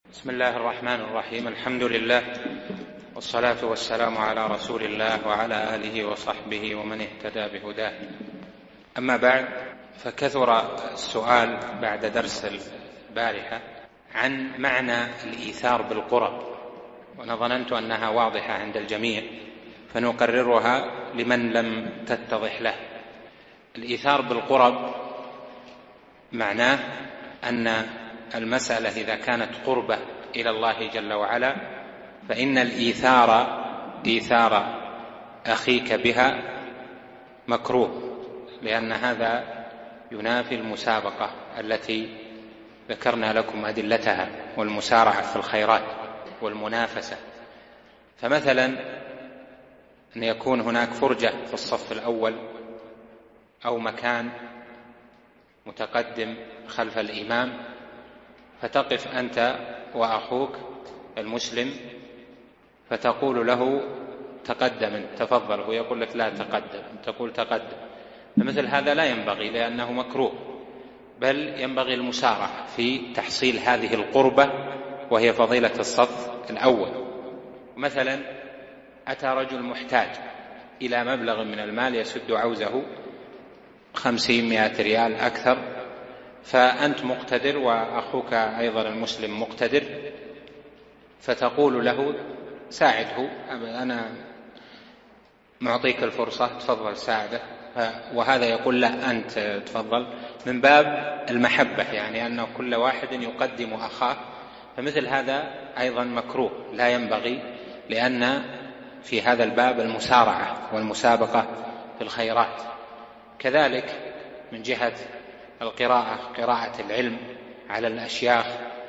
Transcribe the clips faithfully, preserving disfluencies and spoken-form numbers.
بسم الله الرحمن الرحيم. الحمد لله والصلاة والسلام على رسول الله وعلى آله وصحبه ومن اهتدى بهداه. أما بعد، فكثر السؤال بعد درس البارحة عن معنى الإيثار بالقرب، وأنا ظننت أنها واضحة عند الجميع فنكررها لمن لم تتضح له. الإيثار بالقرب معناه أن المسألة إذا كانت قربة إلى الله جل وعلا فإن الإيثار إيثار أخيك بها مكروه، لأن هذا ينافي المسابقة التي ذكرنا لكم أدلتها والمسارعة في الخيرات والمنافسة. فمثلا أن يكون هناك فرجة في الصف الأول أو مكان متقدم خلف الإمام، فتقف أنت وأخوك المسلم فتقول له تقدم تفضل، هو يقول لك لا تقدم، تقول تقدم. فمثل هذا لا ينبغي لأنه مكروه، بل ينبغي المسارعة في تحصيل هذه القربة وهي فضيلة الصف الأول. مثلا أتى رجل محتاج إلى مبلغ من المال يسد عوزه خمسين مائة ريال أكثر، فأنت مقتدر وأخوك أيضا المسلم مقتدر، فتقول له ساعده، أنا معطيك الفرصة تفضل ساعده، وهذا يقول له أنت تفضل من باب المحبة، يعني أن كل واحد يقدم أخاه. فمثل هذا أيضا مكروه لا ينبغي، لأن في هذا الباب المسارعة والمسابقة في الخيرات. كذلك من جهة القراءة، قراءة العلم على الأشياخ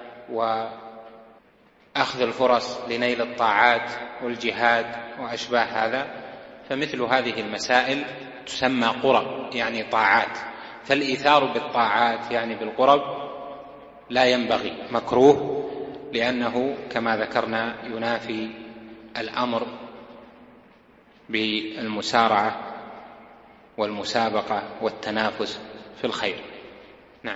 وأخذ الفرص لنيل الطاعات والجهاد وأشباه هذا، فمثل هذه المسائل تسمى قرب، يعني طاعات. فالإيثار بالطاعات يعني بالقرب لا ينبغي، مكروه، لأنه كما ذكرنا ينافي الأمر بالمسارعة والمسابقة والتنافس في الخير. نعم.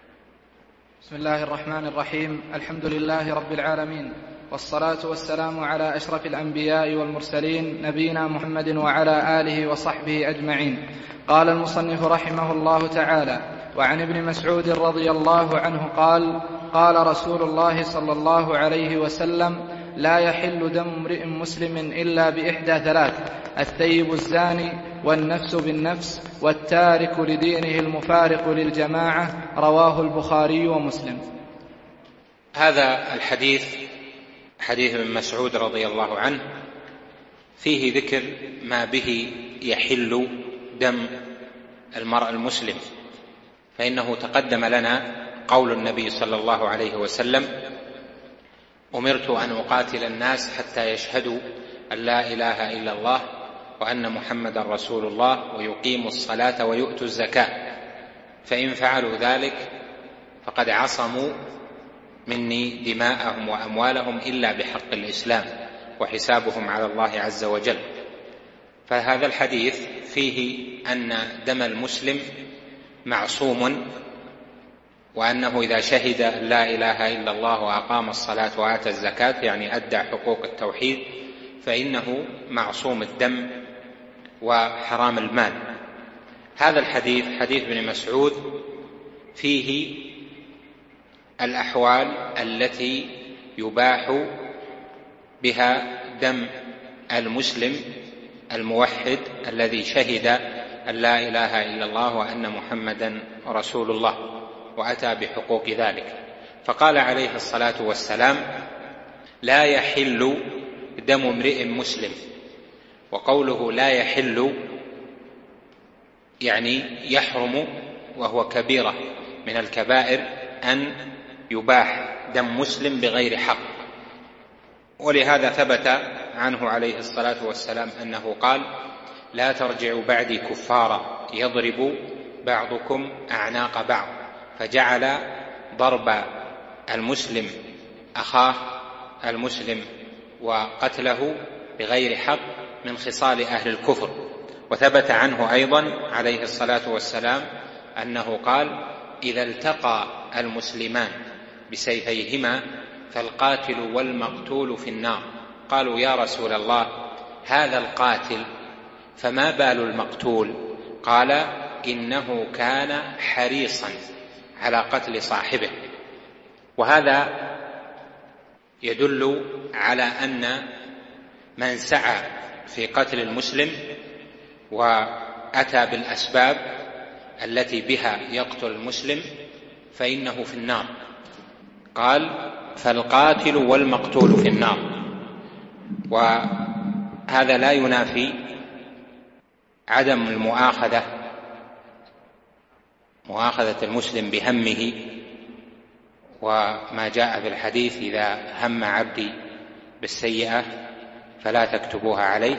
بسم الله الرحمن الرحيم. الحمد لله رب العالمين، والصلاة والسلام على أشرف الأنبياء والمرسلين نبينا محمد وعلى آله وصحبه أجمعين. قال المصنف رحمه الله تعالى: وعن ابن مسعود رضي الله عنه قال: قال رسول الله صلى الله عليه وسلم: لا يحل دم امرئ مسلم إلا بإحدى ثلاث: الثيب الزاني، والنفس بالنفس، والتارك لدينه المفارق للجماعة. رواه البخاري ومسلم. هذا الحديث حديث ابن مسعود رضي الله عنه فيه ذكر ما به يحل دم المرء المسلم، فإنه تقدم لنا قول النبي صلى الله عليه وسلم: أمرت أن أقاتل الناس حتى يشهدوا أن لا إله إلا الله وأن محمدا رسول الله ويقيموا الصلاة ويؤتوا الزكاة، فإن فعلوا ذلك فقد عصموا مني دماءهم وأموالهم إلا بحق الإسلام وحسابهم على الله عز وجل. فهذا الحديث فيه أن دم المسلم معصوم، وأنه إذا شهد لا إله إلا الله وأقام الصلاة وآتى الزكاة، يعني أدى حقوق التوحيد، فإنه معصوم الدم وحرام المال. هذا الحديث حديث ابن مسعود فيه الأحوال التي يباح بها دم المسلم الموحد الذي شهد أن لا إله إلا الله وأن محمدا رسول الله وأتى بحقوق ذلك. فقال عليه الصلاة والسلام: لا يحل دم امرئ مسلم. وقوله لا يحل يعني يحرم، وهو كبيرة من الكبائر أن يباح دم مسلم بغير حق. ولهذا ثبت عنه عليه الصلاة والسلام أنه قال: لا ترجعوا بعدي كفارا يضرب بعضكم أعناق بعض. فجعل ضرب المسلم أخاه المسلم وقتله بغير حق من خصال أهل الكفر. وثبت عنه أيضا عليه الصلاة والسلام أنه قال: إذا التقى المسلمان بسيفيهما فالقاتل والمقتول في النار. قالوا يا رسول الله هذا القاتل فما بال المقتول؟ قال إنه كان حريصا على قتل صاحبه. وهذا يدل على أن من سعى في قتل المسلم وأتى بالأسباب التي بها يقتل المسلم فإنه في النار. قال فالقاتل والمقتول في النار. وهذا لا ينافي عدم المؤاخذة مؤاخذة المسلم بهمه، وما جاء في الحديث إذا هم عبدي بالسيئة فلا تكتبوها عليه.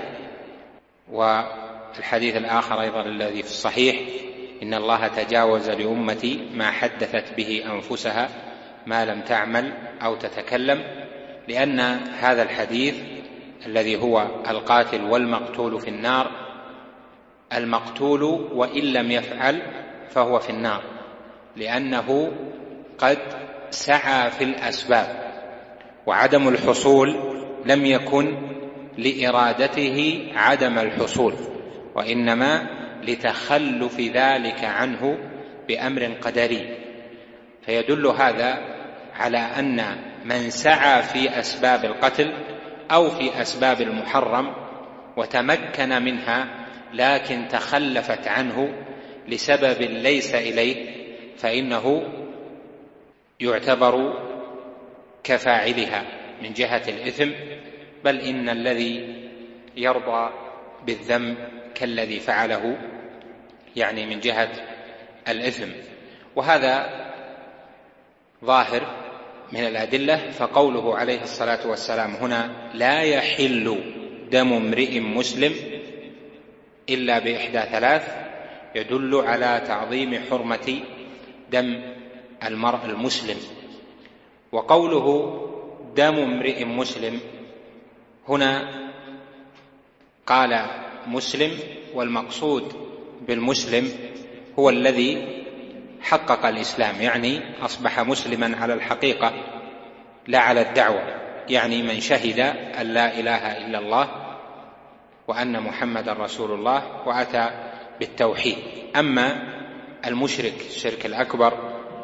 والحديث الآخر أيضا الذي في الصحيح إن الله تجاوز لأمتي ما حدثت به أنفسها ما لم تعمل أو تتكلم، لأن هذا الحديث الذي هو القاتل والمقتول في النار، المقتول وإن لم يفعل فهو في النار، لأنه قد سعى في الأسباب، وعدم الحصول لم يكن لإرادته عدم الحصول، وإنما لتخلف ذلك عنه بأمر قدري. فيدل هذا على أن من سعى في أسباب القتل أو في أسباب المحرم وتمكن منها لكن تخلفت عنه لسبب ليس إليه فإنه يعتبر كفاعلها من جهة الإثم، بل إن الذي يرضى بالذنب كالذي فعله، يعني من جهة الإثم. وهذا ظاهر من الأدلة. فقوله عليه الصلاة والسلام هنا لا يحل دم امرئ مسلم إلا بإحدى ثلاث يدل على تعظيم حرمة دم المرء المسلم. وقوله دم امرئ مسلم هنا قال مسلم، والمقصود بالمسلم هو الذي حقق الإسلام، يعني أصبح مسلما على الحقيقة لا على الدعوة، يعني من شهد أن لا إله إلا الله وأن محمد رسول الله وأتى بالتوحيد. أما المشرك الشرك الأكبر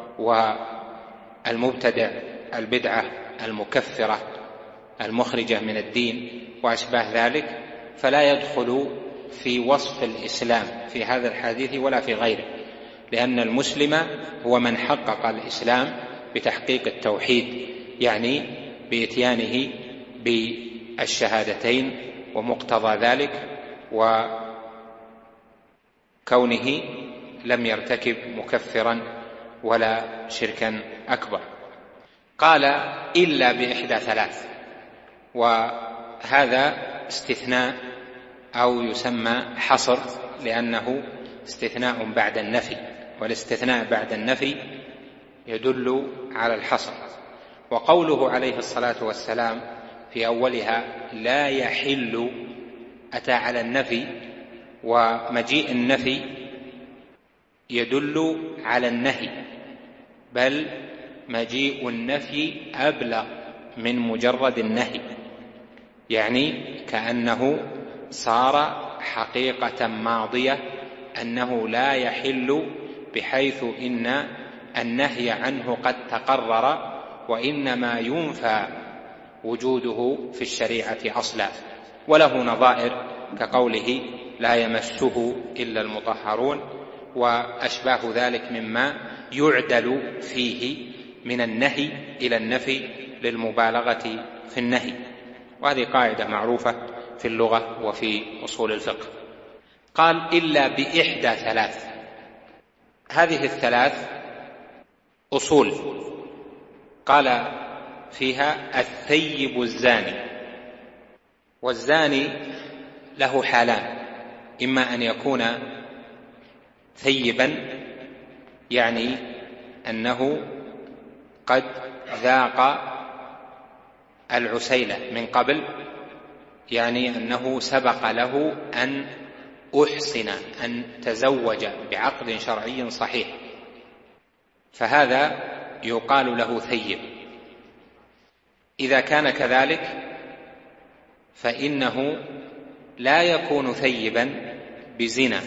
والمبتدع البدعة المكفرة المخرجة من الدين وأشباه ذلك فلا يدخل في وصف الإسلام في هذا الحديث ولا في غيره، لأن المسلم هو من حقق الإسلام بتحقيق التوحيد، يعني بإتيانه بالشهادتين ومقتضى ذلك، وكونه لم يرتكب مكفرا ولا شركا أكبر. قال إلا بإحدى ثلاث، وهذا استثناء أو يسمى حصر، لأنه استثناء بعد النفي، والاستثناء بعد النفي يدل على الحصر. وقوله عليه الصلاة والسلام في أولها لا يحل أتى على النفي، ومجيء النفي يدل على النهي، بل مجيء النفي أبلغ من مجرد النهي، يعني كأنه صار حقيقة ماضية أنه لا يحل، بحيث إن النهي عنه قد تقرر، وإنما ينفى وجوده في الشريعة أصلا. وله نظائر كقوله لا يمسه إلا المطهرون وأشباه ذلك مما يعدل فيه من النهي إلى النفي للمبالغة في النهي. وهذه قاعدة معروفة في اللغة وفي أصول الفقه. قال إلا بإحدى ثلاث، هذه الثلاث أصول قال فيها الثيب الزاني. والزاني له حالان، إما أن يكون ثيبا يعني أنه قد ذاق العسيلة من قبل، يعني أنه سبق له أن أحسن أن تزوج بعقد شرعي صحيح، فهذا يقال له ثيب. إذا كان كذلك فإنه لا يكون ثيبا بزنا،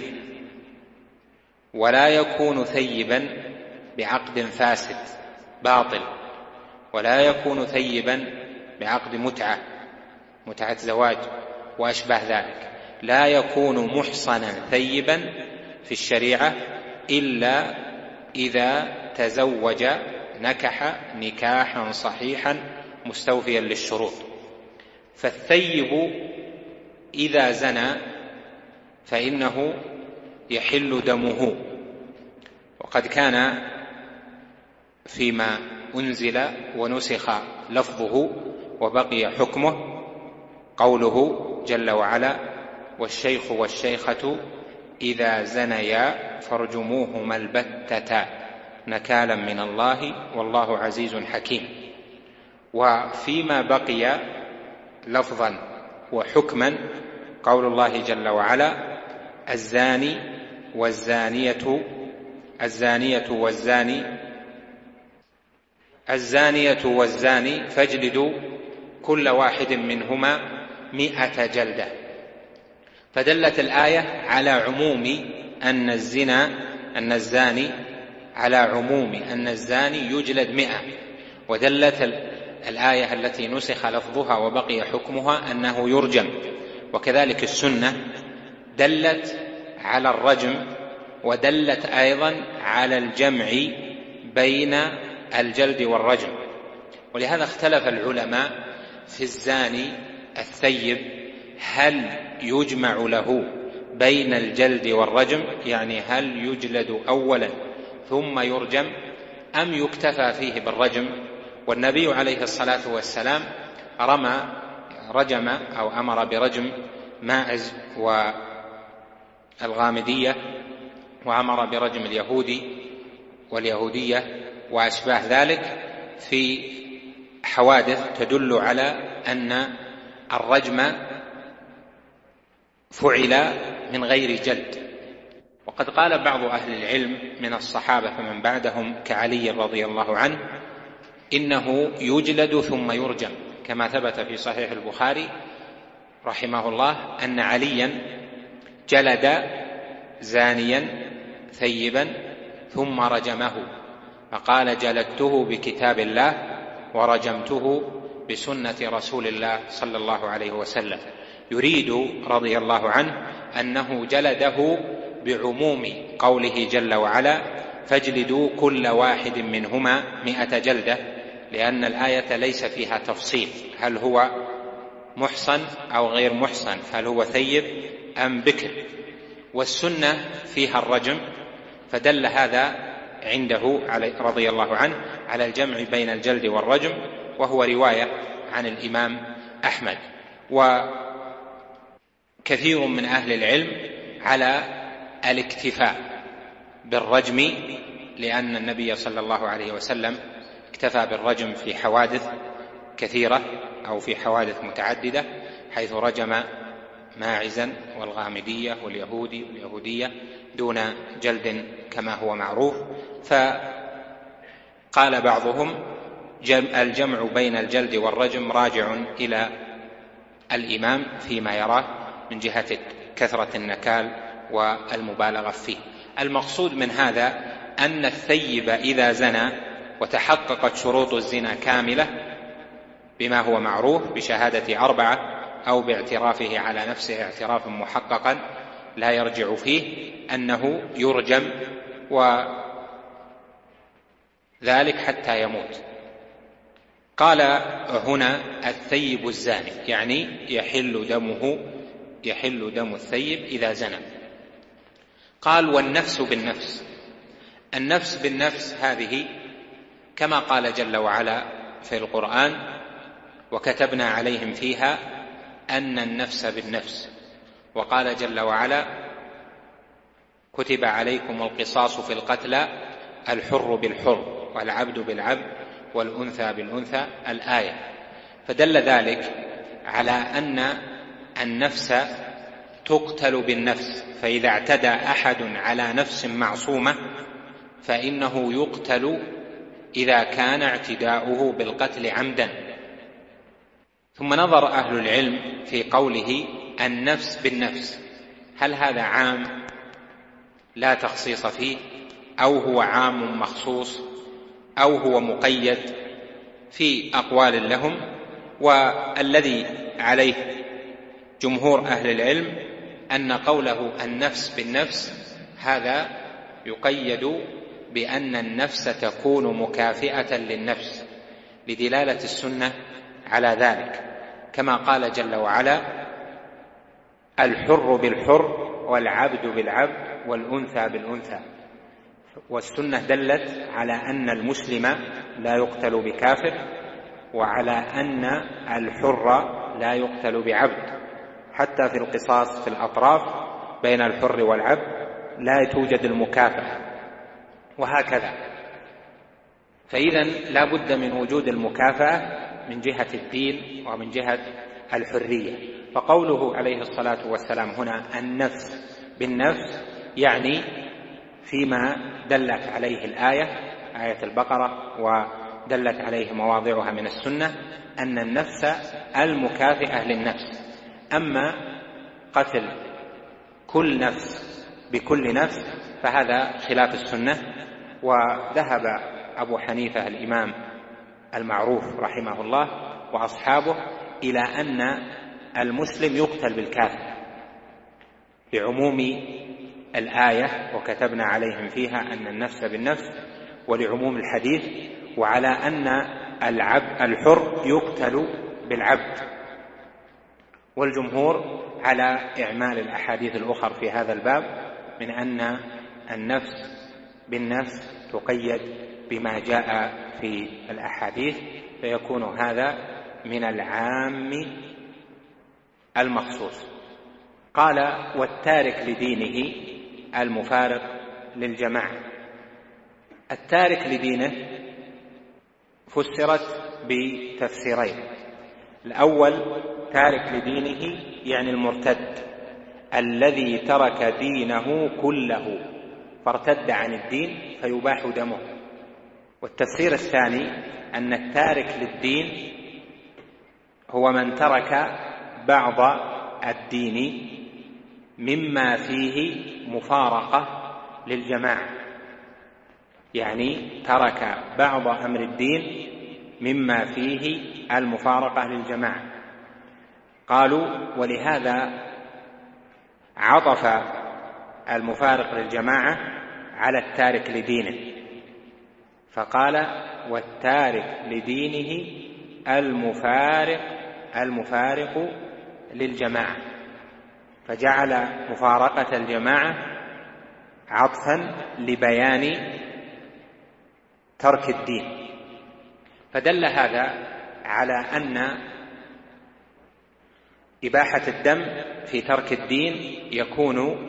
ولا يكون ثيبا بعقد فاسد باطل، ولا يكون ثيبا بعقد متعة متعة زواج وأشبه ذلك. لا يكون محصنا ثيبا في الشريعة إلا إذا تزوج نكح نكاحا صحيحا مستوفيا للشروط. فالثيب إذا زنى فإنه يحل دمه. وقد كان فيما أنزل ونسخ لفظه وبقي حكمه قوله جل وعلا: والشيخ والشيخة إذا زنيا فارجموهما البتة نكالا من الله والله عزيز حكيم. وفيما بقي لفظا وحكما قول الله جل وعلا: الزاني والزانية الزانية والزاني الزانية والزاني فاجلدوا كل واحد منهما مئة جلدة. فدلت الآية على عموم أن الزنا أن الزاني على عموم أن الزاني يجلد مئة، ودلت الآية التي نسخ لفظها وبقي حكمها أنه يرجم. وكذلك السنة دلت على الرجم، ودلت أيضا على الجمع بين الجلد والرجم. ولهذا اختلف العلماء في الزاني الثيب هل يجمع له بين الجلد والرجم، يعني هل يجلد أولا ثم يرجم أم يكتفى فيه بالرجم. والنبي عليه الصلاة والسلام رمى رجم أو أمر برجم ماعز والغامدية، وأمر برجم اليهودي واليهودية وأشباه ذلك في حوادث تدل على أن الرجم فعل من غير جلد. وقد قال بعض أهل العلم من الصحابة فمن بعدهم كعلي رضي الله عنه إنه يجلد ثم يرجم، كما ثبت في صحيح البخاري رحمه الله أن عليا جلد زانيا ثيبا ثم رجمه، فقال: جلدته بكتاب الله ورجمته بسنة رسول الله صلى الله عليه وسلم. يريد رضي الله عنه أنه جلده بعموم قوله جل وعلا: فاجلدوا كل واحد منهما مئة جلدة، لأن الآية ليس فيها تفصيل هل هو محصن أو غير محصن، هل هو ثيب أم بكر. والسنة فيها الرجم، فدل هذا عنده رضي الله عنه على الجمع بين الجلد والرجم، وهو رواية عن الإمام أحمد. وكثير من أهل العلم على الاكتفاء بالرجم، لأن النبي صلى الله عليه وسلم اكتفى بالرجم في حوادث كثيرة أو في حوادث متعددة، حيث رجم ماعزا والغامدية واليهودي واليهودية دون جلد كما هو معروف. فقال بعضهم: الجمع بين الجلد والرجم راجع إلى الإمام فيما يراه من جهة كثرة النكال والمبالغة فيه. المقصود من هذا أن الثيب إذا زنى وتحققت شروط الزنا كاملة بما هو معروف بشهادة أربعة أو باعترافه على نفسه اعترافا محققا لا يرجع فيه، أنه يرجم، وذلك حتى يموت. قال هنا: الثيب الزاني، يعني يحل دمه يحل دم الثيب إذا زنى. قال: والنفس بالنفس. النفس بالنفس هذه كما قال جل وعلا في القرآن: وكتبنا عليهم فيها أن النفس بالنفس. وقال جل وعلا: كتب عليكم القصاص في القتلى الحر بالحر والعبد بالعبد والأنثى بالأنثى، الآية. فدل ذلك على أن النفس تقتل بالنفس، فإذا اعتدى أحد على نفس معصومة فإنه يقتل إذا كان اعتداؤه بالقتل عمدا، ثم نظر أهل العلم في قوله النفس بالنفس، هل هذا عام لا تخصيص فيه، أو هو عام مخصوص، أو هو مقيد؟ في أقوال لهم، والذي عليه جمهور أهل العلم أن قوله النفس بالنفس هذا يقيد بأن النفس تكون مكافئة للنفس، لدلالة السنة على ذلك، كما قال جل وعلا: الحر بالحر والعبد بالعبد والأنثى بالأنثى. والسنة دلت على أن المسلم لا يقتل بكافر، وعلى أن الحر لا يقتل بعبد، حتى في القصاص في الأطراف بين الحر والعبد لا توجد المكافأة، وهكذا. فإذا لا بد من وجود المكافأة من جهة الدين ومن جهة الحرية. فقوله عليه الصلاة والسلام هنا النفس بالنفس يعني فيما دلت عليه الآية، آية البقرة، ودلت عليه مواضعها من السنة، أن النفس المكافئة للنفس. أما قتل كل نفس بكل نفس فهذا خلاف السنة. وذهب أبو حنيفة الإمام المعروف رحمه الله وأصحابه إلى أن المسلم يقتل بالكافر لعموم الآية وكتبنا عليهم فيها أن النفس بالنفس، ولعموم الحديث، وعلى أن العبد الحر يقتل بالعبد. والجمهور على إعمال الأحاديث الأخرى في هذا الباب من أن النفس بالنفس تقيد بما جاء في الأحاديث، فيكون هذا من العام المخصوص. قال: والتارك لدينه المفارق للجماعة. التارك لدينه فسرت بتفسيرين: الأول تارك لدينه يعني المرتد الذي ترك دينه كله فارتد عن الدين فيباح دمه. والتفسير الثاني أن التارك للدين هو من ترك بعض الدين مما فيه مفارقة للجماعة، يعني ترك بعض أمر الدين مما فيه المفارقة للجماعة. قالوا: ولهذا عطف المفارق للجماعة على التارك لدينه، فقال: والتارك لدينه المفارق المفارق للجماعة، فجعل مفارقة الجماعة عطفا لبيان ترك الدين. فدل هذا على أن إباحة الدم في ترك الدين يكون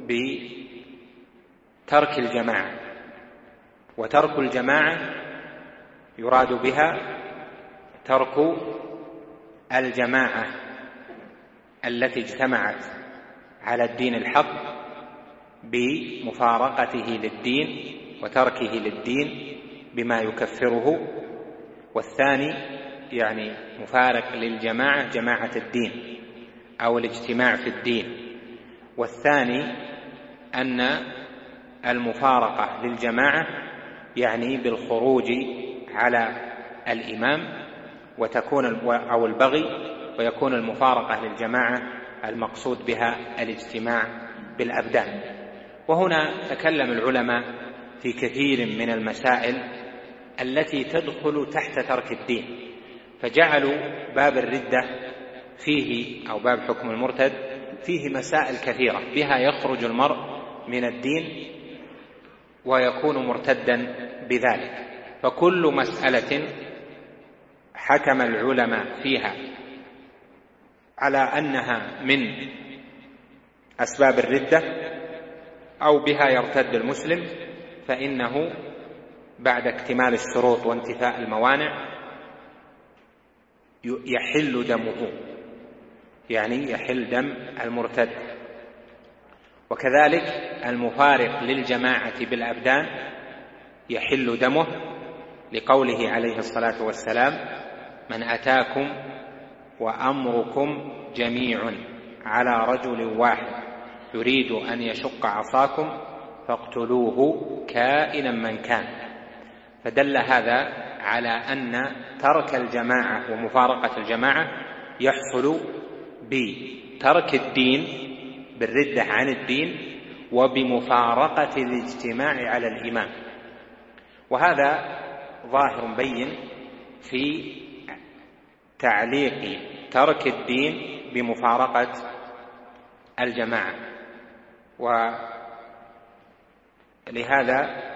بترك الجماعة، وترك الجماعة يراد بها ترك الجماعة التي اجتمعت على الدين الحق بمفارقته للدين وتركه للدين بما يكفره. والثاني يعني مفارق للجماعة جماعة الدين أو الاجتماع في الدين. والثاني أن المفارقة للجماعة يعني بالخروج على الإمام وتكون أو البغي، ويكون المفارقة للجماعة المقصود بها الاجتماع بالأبدان. وهنا تكلم العلماء في كثير من المسائل التي تدخل تحت ترك الدين، فجعلوا باب الردة فيه أو باب حكم المرتد فيه مسائل كثيرة بها يخرج المرء من الدين ويكون مرتدا بذلك. فكل مسألة حكم العلماء فيها على أنها من أسباب الردة أو بها يرتد المسلم، فإنه بعد اكتمال الشروط وانتفاء الموانع يحل دمه، يعني يحل دم المرتد. وكذلك المفارق للجماعة بالأبدان يحل دمه، لقوله عليه الصلاة والسلام: من أتاكم وأمركم جميع على رجل واحد يريد أن يشق عصاكم فاقتلوه كائنا من كان. فدل هذا على أن ترك الجماعة ومفارقة الجماعة يحصل بترك الدين، بالردة عن الدين، وبمفارقة الاجتماع على الإمام. وهذا ظاهر بين في تعليق ترك الدين بمفارقة الجماعة. ولهذا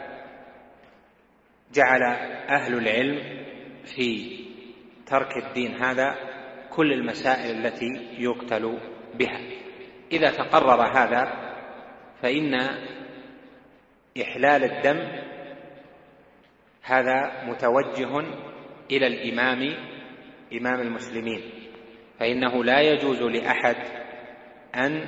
جعل أهل العلم في ترك الدين هذا كل المسائل التي يقتل بها. إذا تقرر هذا فإن إحلال الدم هذا متوجه إلى الإمام إمام المسلمين، فإنه لا يجوز لأحد أن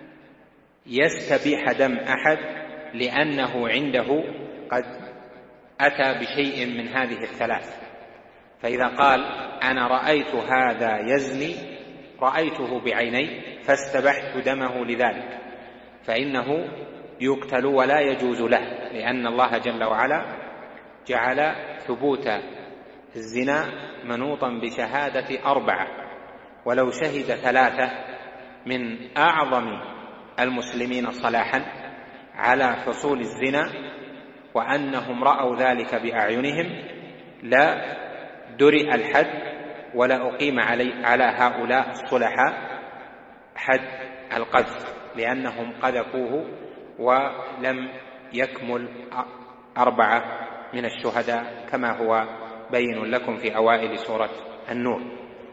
يستبيح دم أحد لأنه عنده قد أتى بشيء من هذه الثلاث. فإذا قال أنا رأيت هذا يزني، رأيته بعيني فاستبحت دمه لذلك، فإنه يقتل ولا يجوز له، لأن الله جل وعلا جعل ثبوت الزنا منوطا بشهادة أربعة، ولو شهد ثلاثة من أعظم المسلمين صلاحا على حصول الزنا وأنهم رأوا ذلك بأعينهم لا درئ الحد ولا أقيم علي على هؤلاء الصلحاء حد القذف، لأنهم قذفوه ولم يكمل أربعة من الشهداء كما هو بين لكم في أوائل سورة النور.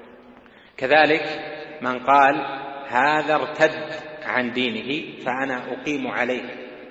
كذلك من قال هذا ارتد عن دينه فأنا أقيم عليه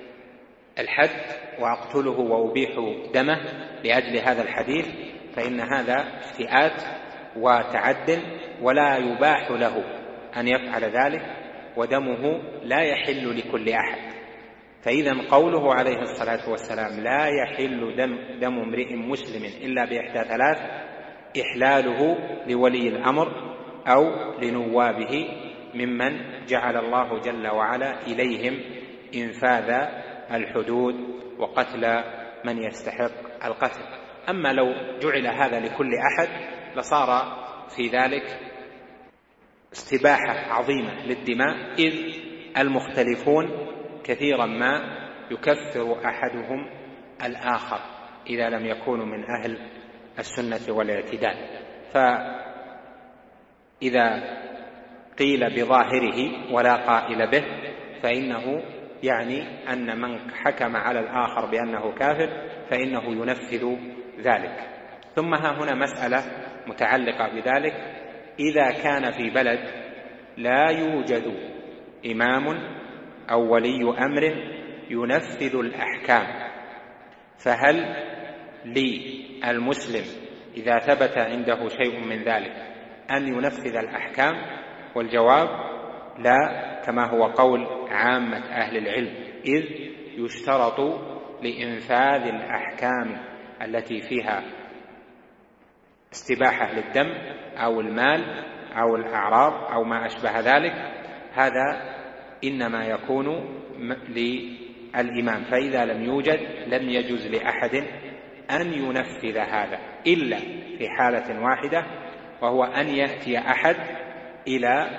الحد وأقتله وأبيح دمه لأجل هذا الحديث، فإن هذا افتئات وتعد ولا يباح له أن يفعل ذلك، ودمه لا يحل لكل أحد. فإذا قوله عليه الصلاة والسلام لا يحل دم, دم امرئ مسلم إلا بإحدى ثلاث، إحلاله لولي الأمر أو لنوابه ممن جعل الله جل وعلا إليهم إنفاذ الحدود وقتل من يستحق القتل. أما لو جعل هذا لكل أحد لصار في ذلك استباحة عظيمة للدماء، إذ المختلفون كثيرا ما يكفر أحدهم الآخر إذا لم يكونوا من أهل السنة والاعتدال. فإذا قيل بظاهره ولا قائل به فإنه يعني أن من حكم على الآخر بأنه كافر فإنه ينفذ ذلك. ثم ها هنا مسألة متعلقة بذلك: إذا كان في بلد لا يوجد إمام أو ولي أمر ينفذ الأحكام، فهل للمسلم إذا ثبت عنده شيء من ذلك أن ينفذ الأحكام؟ والجواب لا، كما هو قول عامة أهل العلم، إذ يشترط لإنفاذ الأحكام التي فيها استباحة للدم أو المال أو الأعراض أو ما أشبه ذلك، هذا إنما يكون للإمام. فإذا لم يوجد لم يجوز لأحد أن ينفذ هذا إلا في حالة واحدة، وهو أن يأتي أحد إلى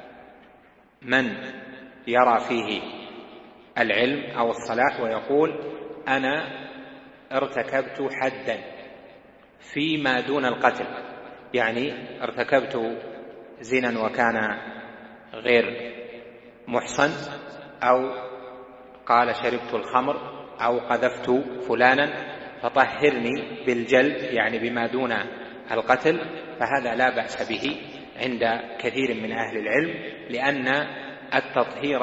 من يرى فيه العلم أو الصلاح ويقول أنا ارتكبت حدا فيما دون القتل، يعني ارتكبت زنا وكان غير محصن، أو قال شربت الخمر، أو قذفت فلانا فطهرني بالجلد يعني بما دون القتل، فهذا لا بأس به عند كثير من أهل العلم، لأن التطهير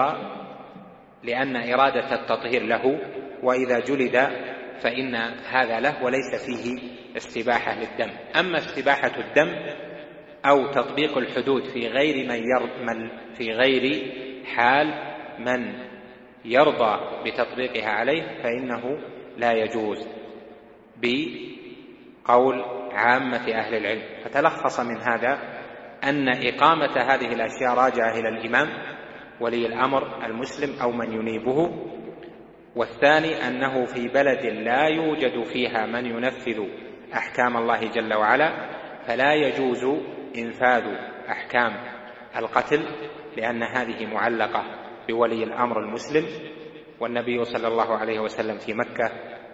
لأن إرادة التطهير له، وإذا جلد فإن هذا له وليس فيه استباحة للدم. أما استباحة الدم أو تطبيق الحدود في غير من يرضى في غير حال من يرضى بتطبيقها عليه فإنه لا يجوز بقول عامة أهل العلم. فتلخص من هذا أن إقامة هذه الأشياء راجعة إلى الإمام ولي الأمر المسلم أو من ينيبه. والثاني أنه في بلد لا يوجد فيها من ينفذ أحكام الله جل وعلا فلا يجوز إنفاذ أحكام القتل، لأن هذه معلقة بولي الأمر المسلم، والنبي صلى الله عليه وسلم في مكة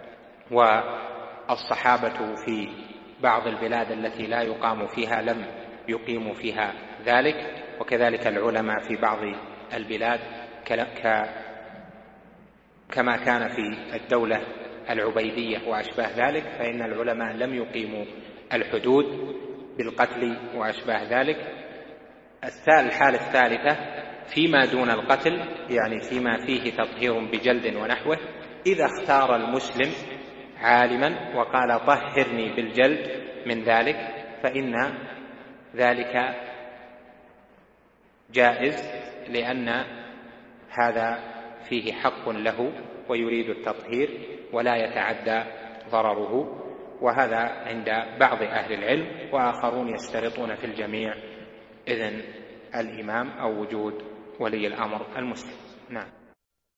والصحابة في بعض البلاد التي لا يقام فيها لم يقيموا فيها ذلك، وكذلك العلماء في بعض البلاد كما كان في الدولة العبيدية وأشباه ذلك، فإن العلماء لم يقيموا الحدود بالقتل وأشباه ذلك. الحالة الثالثة فيما دون القتل، يعني فيما فيه تطهير بجلد ونحوه، إذا اختار المسلم عالما وقال طهرني بالجلد من ذلك فإن ذلك جائز، لأن هذا فيه حق له ويريد التطهير ولا يتعدى ضرره. وهذا عند بعض أهل العلم، وآخرون يشترطون في الجميع إذن الإمام أو وجود ولي الأمر المسلم. نعم.